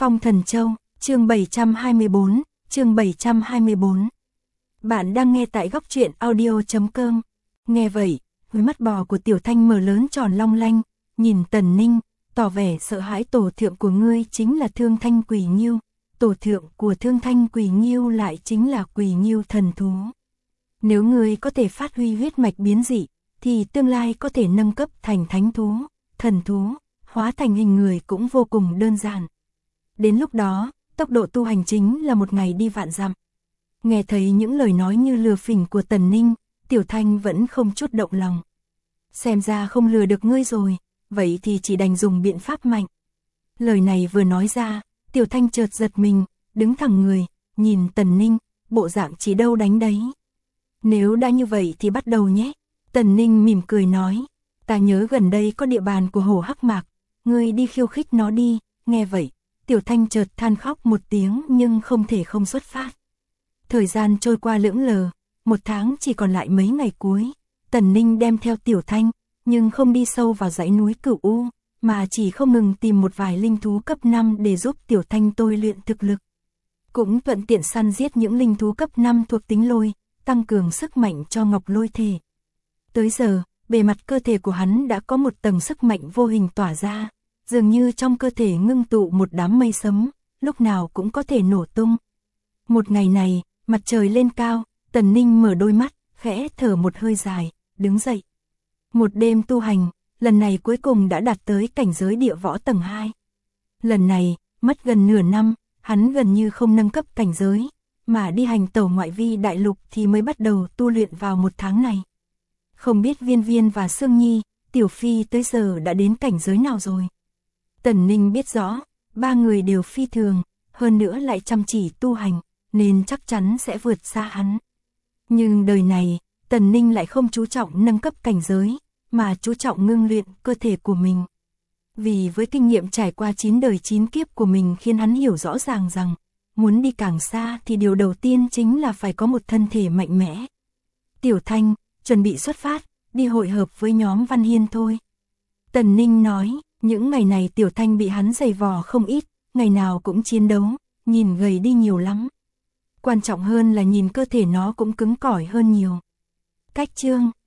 Phong Thần Châu, chương 724, chương 724. Bạn đang nghe tại góc truyện audio.com. Nghe vậy, đôi mắt bò của Tiểu Thanh mở lớn tròn long lanh, nhìn Tần Ninh, tỏ vẻ sợ hãi. Tổ thượng của ngươi chính là Thương Thanh Quỷ Nghiêu, tổ thượng của Thương Thanh Quỷ Nghiêu lại chính là Quỷ Nghiêu thần thú. Nếu ngươi có thể phát huy huyết mạch biến dị, thì tương lai có thể nâng cấp thành thánh thú, thần thú, hóa thành hình người cũng vô cùng đơn giản. Đến lúc đó, tốc độ tu hành chính là một ngày đi vạn dặm. Nghe thấy những lời nói như lừa phỉnh của Tần Ninh, Tiểu Thanh vẫn không chút động lòng. Xem ra không lừa được ngươi rồi, vậy thì chỉ đành dùng biện pháp mạnh. Lời này vừa nói ra, Tiểu Thanh chợt giật mình, đứng thẳng người, nhìn Tần Ninh, bộ dạng chỉ đâu đánh đấy. Nếu đã như vậy thì bắt đầu nhé. Tần Ninh mỉm cười nói, ta nhớ gần đây có địa bàn của hổ hắc mạc, ngươi đi khiêu khích nó đi. Nghe vậy, Tiểu Thanh chợt than khóc một tiếng nhưng không thể không xuất phát. Thời gian trôi qua lững lờ, một tháng chỉ còn lại mấy ngày cuối. Tần Ninh đem theo Tiểu Thanh, nhưng không đi sâu vào dãy núi Cửu U, mà chỉ không ngừng tìm một vài linh thú cấp 5 để giúp Tiểu Thanh tôi luyện thực lực. Cũng thuận tiện săn giết những linh thú cấp 5 thuộc tính lôi, tăng cường sức mạnh cho Ngọc Lôi thể. Tới giờ, bề mặt cơ thể của hắn đã có một tầng sức mạnh vô hình tỏa ra, dường như trong cơ thể ngưng tụ một đám mây sấm, lúc nào cũng có thể nổ tung. Một ngày này, mặt trời lên cao, Tần Ninh mở đôi mắt, khẽ thở một hơi dài, đứng dậy. Một đêm tu hành, lần này cuối cùng đã đạt tới cảnh giới địa võ tầng 2. Lần này, mất gần nửa năm, hắn gần như không nâng cấp cảnh giới, mà đi hành tẩu ngoại vi đại lục thì mới bắt đầu tu luyện vào một tháng này. Không biết Viên Viên và Sương Nhi, Tiểu Phi tới giờ đã đến cảnh giới nào rồi? Tần Ninh biết rõ, ba người đều phi thường, hơn nữa lại chăm chỉ tu hành, nên chắc chắn sẽ vượt xa hắn. Nhưng đời này, Tần Ninh lại không chú trọng nâng cấp cảnh giới, mà chú trọng ngưng luyện cơ thể của mình. Vì với kinh nghiệm trải qua 9 đời 9 kiếp của mình khiến hắn hiểu rõ ràng rằng, muốn đi càng xa thì điều đầu tiên chính là phải có một thân thể mạnh mẽ. Tiểu Thanh, chuẩn bị xuất phát, đi hội hợp với nhóm Văn Hiên thôi. Tần Ninh nói, những ngày này Tiểu Thanh bị hắn giày vò không ít, ngày nào cũng chiến đấu, nhìn gầy đi nhiều lắm. Quan trọng hơn là nhìn cơ thể nó cũng cứng cỏi hơn nhiều. Cách chương